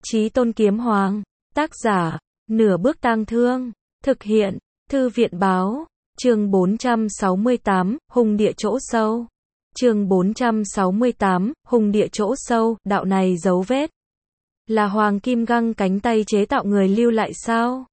Chí Tôn Kiếm Hoàng, tác giả, Nửa Bước Tang Thương, thực hiện, Thư viện báo, chương 468, Hùng Địa Chỗ Sâu. Chương 468, Hùng Địa Chỗ Sâu, đạo này dấu vết. Là Hoàng Kim Găng cánh tay chế tạo người lưu lại sao?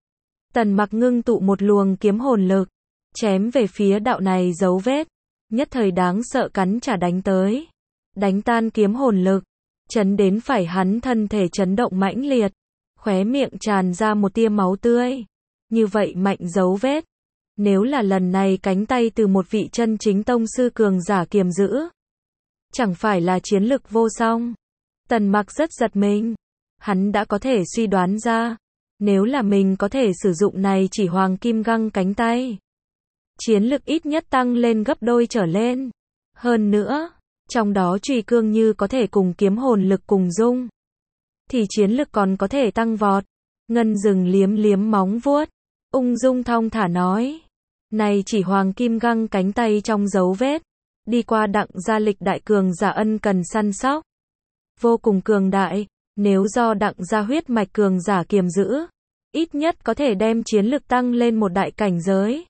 Tần Mặc ngưng tụ một luồng kiếm hồn lực, chém về phía đạo này dấu vết, nhất thời đáng sợ cắn trả đánh tới. Đánh tan kiếm hồn lực, chấn đến phải hắn thân thể chấn động mãnh liệt, khóe miệng tràn ra một tia máu tươi. Như vậy mạnh dấu vết, nếu là lần này cánh tay từ một vị chân chính tông sư cường giả kiềm giữ, chẳng phải là chiến lực vô song. Tần Mặc rất giật mình, hắn đã có thể suy đoán ra, nếu là mình có thể sử dụng này chỉ Hoàng Kim Găng cánh tay, chiến lực ít nhất tăng lên gấp đôi trở lên. Hơn nữa, trong đó Chùy Cương như có thể cùng kiếm hồn lực cùng dung, thì chiến lực còn có thể tăng vọt. Ngân Dừng liếm liếm móng vuốt, ung dung thong thả nói, này chỉ Hoàng Kim Găng cánh tay trong dấu vết, đi qua Đặng gia lịch đại cường giả ân cần săn sóc, vô cùng cường đại. Nếu do Đặng gia huyết mạch cường giả kiềm giữ, ít nhất có thể đem chiến lực tăng lên một đại cảnh giới.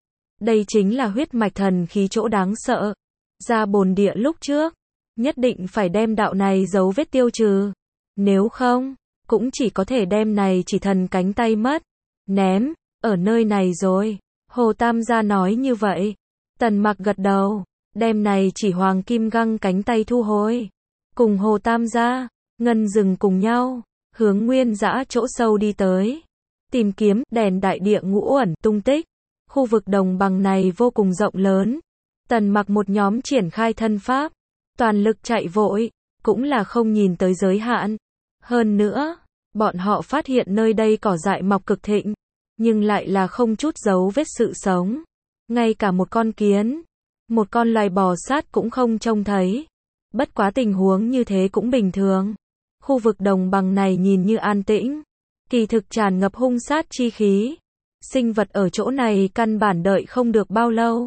Đây chính là huyết mạch thần khí chỗ đáng sợ. Ra bồn địa lúc trước, nhất định phải đem đạo này dấu vết tiêu trừ. Nếu không, cũng chỉ có thể đem này chỉ thần cánh tay mất. Ném, ở nơi này rồi. Hồ Tam gia nói như vậy. Tần Mặc gật đầu, đem này chỉ Hoàng Kim Găng cánh tay thu hồi. Cùng Hồ Tam gia, Ngân Dừng cùng nhau, hướng Nguyên Dã chỗ sâu đi tới. Tìm kiếm đèn đại địa ngũ uẩn tung tích. Khu vực đồng bằng này vô cùng rộng lớn. Tần Mặc một nhóm triển khai thân pháp, toàn lực chạy vội, cũng là không nhìn tới giới hạn. Hơn nữa, bọn họ phát hiện nơi đây cỏ dại mọc cực thịnh, nhưng lại là không chút dấu vết sự sống. Ngay cả một con kiến, một con loài bò sát cũng không trông thấy. Bất quá tình huống như thế cũng bình thường. Khu vực đồng bằng này nhìn như an tĩnh, kỳ thực tràn ngập hung sát chi khí. Sinh vật ở chỗ này căn bản đợi không được bao lâu,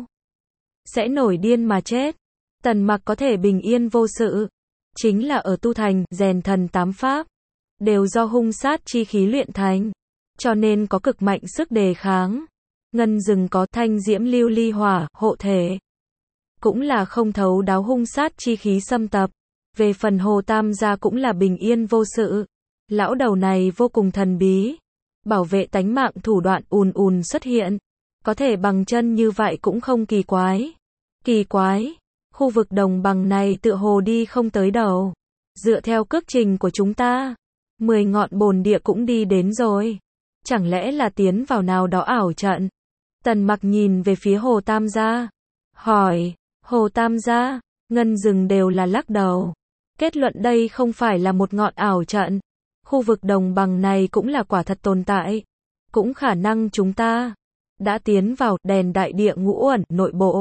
sẽ nổi điên mà chết. Tần Mặc có thể bình yên vô sự, chính là ở tu thành, rèn thần tám pháp, đều do hung sát chi khí luyện thành, cho nên có cực mạnh sức đề kháng. Ngân Dừng có thanh diễm lưu ly hỏa, hộ thể, cũng là không thấu đáo hung sát chi khí xâm tập. Về phần Hồ Tam gia cũng là bình yên vô sự. Lão đầu này vô cùng thần bí, bảo vệ tánh mạng thủ đoạn ùn xuất hiện, có thể bằng chân như vậy cũng không kỳ quái. Kỳ quái, khu vực đồng bằng này tựa hồ đi không tới đầu. Dựa theo cước trình của chúng ta, 10 ngọn bồn địa cũng đi đến rồi. Chẳng lẽ là tiến vào nào đó ảo trận? Tần Mặc nhìn về phía Hồ Tam gia, hỏi, Hồ Tam gia, Ngân Dừng đều là lắc đầu. Kết luận đây không phải là một ngọn ảo trận. Khu vực đồng bằng này cũng là quả thật tồn tại. Cũng khả năng chúng ta đã tiến vào đèn đại địa ngũ uẩn nội bộ.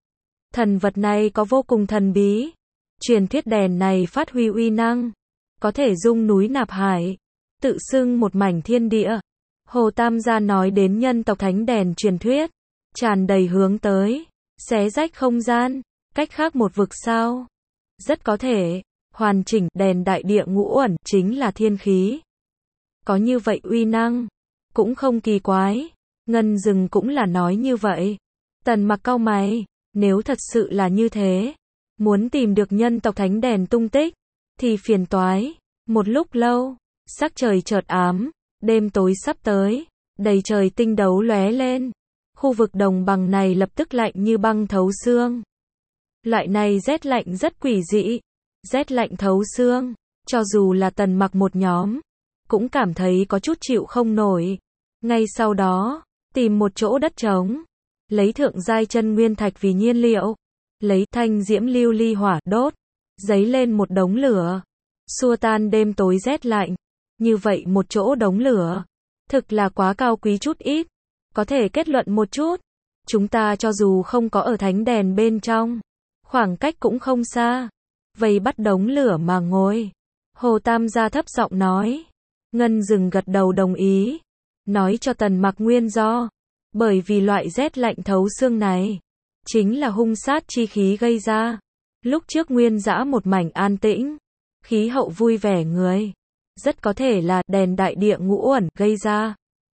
Thần vật này có vô cùng thần bí. Truyền thuyết đèn này phát huy uy năng, có thể dung núi nạp hải, tự xưng một mảnh thiên địa. Hồ Tam gia nói đến nhân tộc thánh đèn truyền thuyết, tràn đầy hướng tới, xé rách không gian, cách khác một vực sao. Rất có thể, hoàn chỉnh đèn đại địa ngũ uẩn chính là thiên khí. Có như vậy uy năng, cũng không kỳ quái. Ngân Dừng cũng là nói như vậy. Tần Mặc cau mày, nếu thật sự là như thế, muốn tìm được nhân tộc thánh đèn tung tích, thì phiền toái. Một lúc lâu, sắc trời chợt ám, đêm tối sắp tới, đầy trời tinh đấu lóe lên. Khu vực đồng bằng này lập tức lạnh như băng thấu xương. Loại này rét lạnh rất quỷ dị, rét lạnh thấu xương, cho dù là Tần Mặc một nhóm, cũng cảm thấy có chút chịu không nổi. Ngay sau đó, tìm một chỗ đất trống, lấy thượng giai chân nguyên thạch vì nhiên liệu, lấy thanh diễm lưu ly hỏa đốt, giấy lên một đống lửa, xua tan đêm tối rét lạnh. Như vậy một chỗ đống lửa, thực là quá cao quý chút ít. Có thể kết luận một chút, chúng ta cho dù không có ở thánh đèn bên trong, khoảng cách cũng không xa, vây bắt đống lửa mà ngồi. Hồ Tam gia thấp giọng nói. Ngân Dừng gật đầu đồng ý, nói cho Tần Mặc nguyên do. Bởi vì loại rét lạnh thấu xương này, chính là hung sát chi khí gây ra. Lúc trước Nguyên Dã một mảnh an tĩnh, khí hậu vui vẻ người, rất có thể là đèn đại địa ngũ uẩn gây ra.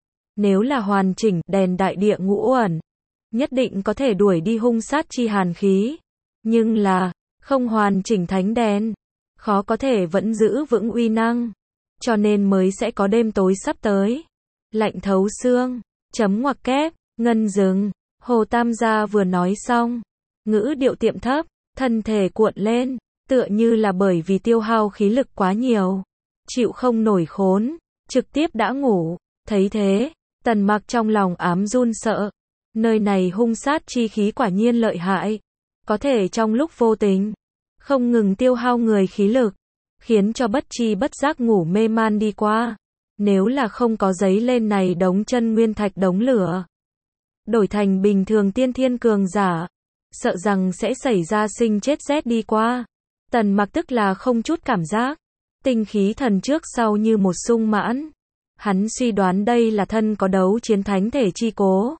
Nếu là hoàn chỉnh đèn đại địa ngũ uẩn, nhất định có thể đuổi đi hung sát chi hàn khí. Nhưng là, không hoàn chỉnh thánh đèn, khó có thể vẫn giữ vững uy năng. Cho nên mới sẽ có đêm tối sắp tới. Lạnh thấu xương, chấm ngoặc kép, ngân dừng. Hồ Tam gia vừa nói xong, ngữ điệu tiệm thấp, thân thể cuộn lên, tựa như là bởi vì tiêu hao khí lực quá nhiều, chịu không nổi khốn, trực tiếp đã ngủ. Thấy thế, Tần Mặc trong lòng ám run sợ. Nơi này hung sát chi khí quả nhiên lợi hại, có thể trong lúc vô tình, không ngừng tiêu hao người khí lực, khiến cho bất chi bất giác ngủ mê man đi qua. Nếu là không có giấy lên này đống chân nguyên thạch đống lửa, đổi thành bình thường tiên thiên cường giả, sợ rằng sẽ xảy ra sinh chết rét đi qua. Tần Mặc tức là không chút cảm giác, tinh khí thần trước sau như một sung mãn. Hắn suy đoán đây là thân có đấu chiến thánh thể chi cố.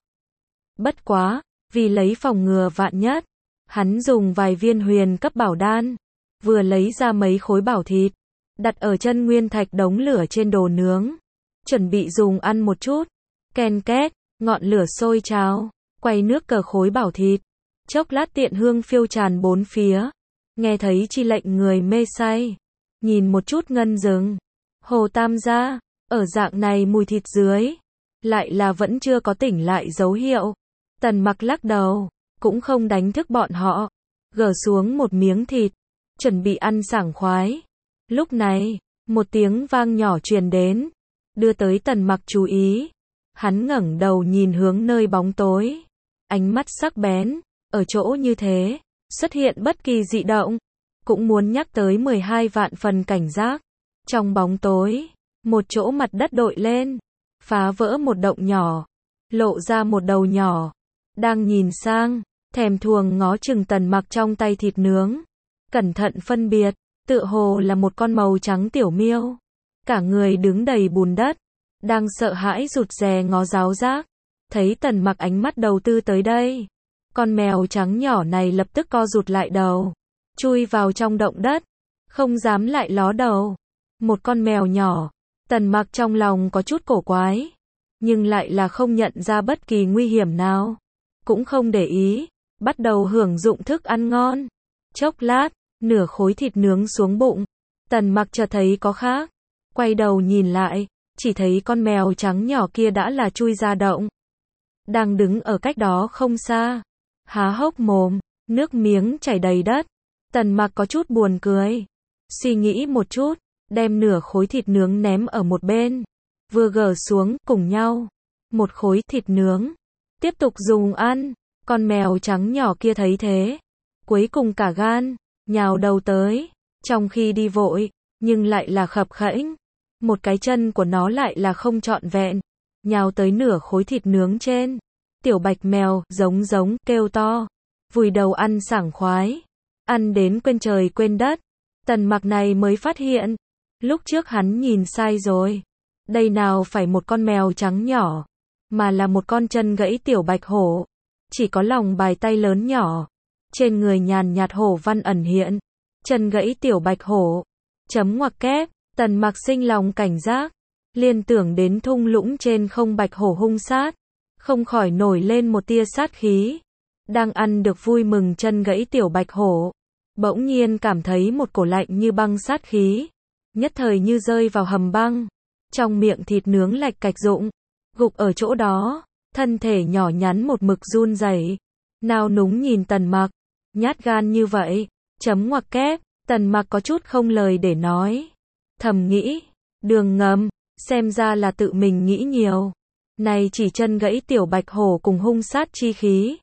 Bất quá, vì lấy phòng ngừa vạn nhất, hắn dùng vài viên huyền cấp bảo đan, vừa lấy ra mấy khối bảo thịt, đặt ở chân nguyên thạch đống lửa trên đồ nướng, chuẩn bị dùng ăn một chút. Ken két, ngọn lửa sôi trào, quay nước cờ khối bảo thịt, chốc lát tiện hương phiêu tràn bốn phía, nghe thấy chi lệnh người mê say. Nhìn một chút ngân dừng, Hồ Tam gia, ở dạng này mùi thịt dưới, lại là vẫn chưa có tỉnh lại dấu hiệu. Tần Mặc lắc đầu, cũng không đánh thức bọn họ, gỡ xuống một miếng thịt, chuẩn bị ăn sảng khoái. Lúc này, một tiếng vang nhỏ truyền đến, đưa tới Tần Mặc chú ý. Hắn ngẩng đầu nhìn hướng nơi bóng tối, ánh mắt sắc bén, ở chỗ như thế, xuất hiện bất kỳ dị động, cũng muốn nhắc tới 12 vạn phần cảnh giác. Trong bóng tối, một chỗ mặt đất đội lên, phá vỡ một động nhỏ, lộ ra một đầu nhỏ, đang nhìn sang, thèm thuồng ngó chừng Tần Mặc trong tay thịt nướng. Cẩn thận phân biệt, tựa hồ là một con màu trắng tiểu miêu, cả người đứng đầy bùn đất, đang sợ hãi rụt rè ngó giáo giác. Thấy Tần Mặc ánh mắt đầu tư tới đây, con mèo trắng nhỏ này lập tức co rụt lại đầu, chui vào trong động đất, không dám lại ló đầu. Một con mèo nhỏ, Tần Mặc trong lòng có chút cổ quái, nhưng lại là không nhận ra bất kỳ nguy hiểm nào, cũng không để ý, bắt đầu hưởng dụng thức ăn ngon. Chốc lát, nửa khối thịt nướng xuống bụng, Tần Mặc chợt thấy có khác, quay đầu nhìn lại, chỉ thấy con mèo trắng nhỏ kia đã là chui ra động, đang đứng ở cách đó không xa, há hốc mồm, nước miếng chảy đầy đất. Tần Mặc có chút buồn cười, suy nghĩ một chút, đem nửa khối thịt nướng ném ở một bên, vừa gỡ xuống, cùng nhau, một khối thịt nướng, tiếp tục dùng ăn. Con mèo trắng nhỏ kia thấy thế, cuối cùng cả gan, nhào đầu tới, trong khi đi vội, nhưng lại là khập khễnh, một cái chân của nó lại là không trọn vẹn, nhào tới nửa khối thịt nướng trên. Tiểu bạch mèo, giống kêu to, vùi đầu ăn sảng khoái, ăn đến quên trời quên đất. Tần Mặc này mới phát hiện, lúc trước hắn nhìn sai rồi, đây nào phải một con mèo trắng nhỏ, mà là một con chân gãy tiểu bạch hổ, chỉ có lòng bài tay lớn nhỏ, trên người nhàn nhạt hổ văn ẩn hiện. Chân gãy tiểu bạch hổ, chấm ngoặc kép. Tần Mặc sinh lòng cảnh giác, liên tưởng đến thung lũng trên không bạch hổ hung sát, không khỏi nổi lên một tia sát khí. Đang ăn được vui mừng chân gãy tiểu bạch hổ, bỗng nhiên cảm thấy một cổ lạnh như băng sát khí, nhất thời như rơi vào hầm băng, trong miệng thịt nướng lạch cạch rụng, gục ở chỗ đó, thân thể nhỏ nhắn một mực run rẩy, nao núng nhìn Tần Mặc, nhát gan như vậy, chấm ngoặc kép. Tần Mặc có chút không lời để nói, thầm nghĩ, đường ngầm, xem ra là tự mình nghĩ nhiều. Này chỉ chân gãy tiểu bạch hổ cùng hung sát chi khí,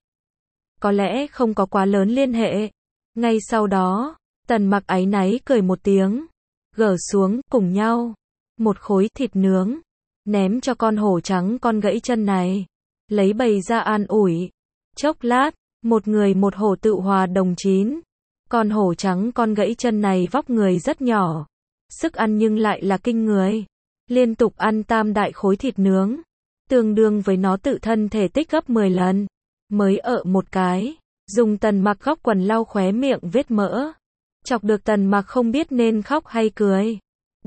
có lẽ không có quá lớn liên hệ. Ngay sau đó, Tần Mặc áy náy cười một tiếng, gỡ xuống, cùng nhau, một khối thịt nướng, ném cho con hổ trắng con gãy chân này, lấy bày ra an ủi. Chốc lát, một người một hổ tự hòa đồng chín. Con hổ trắng con gãy chân này vóc người rất nhỏ, sức ăn nhưng lại là kinh người, liên tục ăn tam đại khối thịt nướng, tương đương với nó tự thân thể tích gấp 10 lần, mới ở một cái, dùng Tần Mặc góc quần lau khóe miệng vết mỡ, chọc được Tần Mặc không biết nên khóc hay cười.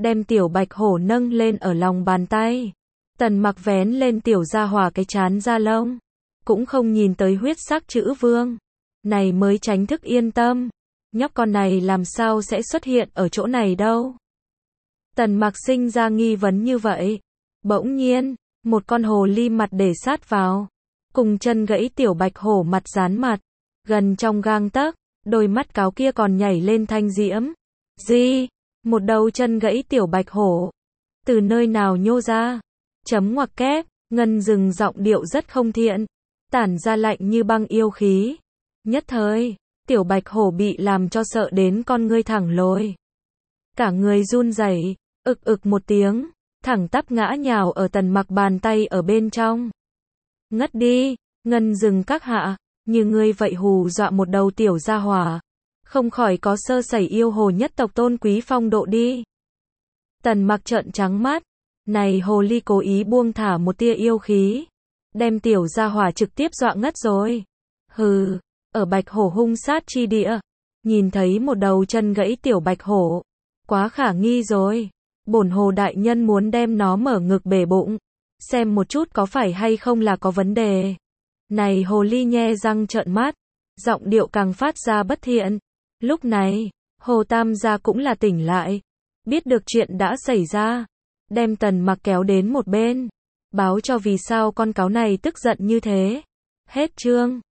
đem tiểu bạch hổ nâng lên ở lòng bàn tay. Tần Mặc vén lên tiểu gia hỏa cái trán da lông, cũng không nhìn tới huyết sắc chữ vương. Này mới tránh thức yên tâm, nhóc con này làm sao sẽ xuất hiện ở chỗ này đâu. Tần Mặc sinh ra nghi vấn như vậy. Bỗng nhiên, một con hồ ly mặt để sát vào, cùng chân gãy tiểu bạch hổ mặt dán mặt, gần trong gang tấc, đôi mắt cáo kia còn nhảy lên thanh diễm. Gì? Một đầu chân gãy tiểu bạch hổ. Từ nơi nào nhô ra? Chấm ngoặc kép, Ngân Dừng giọng điệu rất không thiện, tản ra lạnh như băng yêu khí. Nhất thời, tiểu bạch hổ bị làm cho sợ đến con ngươi thẳng lồi. Cả người run rẩy, ực một tiếng, thẳng tắp ngã nhào ở Tần Mặc bàn tay ở bên trong. Ngất đi, Ngân Dừng các hạ, như ngươi vậy hù dọa một đầu tiểu gia hỏa, không khỏi có sơ sẩy yêu hồ nhất tộc tôn quý phong độ đi. Tần Mặc trợn trắng mắt, này hồ ly cố ý buông thả một tia yêu khí, đem tiểu gia hỏa trực tiếp dọa ngất rồi. Hừ, ở bạch hổ hung sát chi địa, nhìn thấy một đầu chân gãy tiểu bạch hổ, quá khả nghi rồi. Bổn hồ đại nhân muốn đem nó mở ngực bể bụng, xem một chút có phải hay không là có vấn đề. Này hồ ly nhe răng trợn mắt, giọng điệu càng phát ra bất thiện. Lúc này, Hồ Tam gia cũng là tỉnh lại, biết được chuyện đã xảy ra, đem Tần Mặc kéo đến một bên, báo cho vì sao con cáo này tức giận như thế. Hết chương.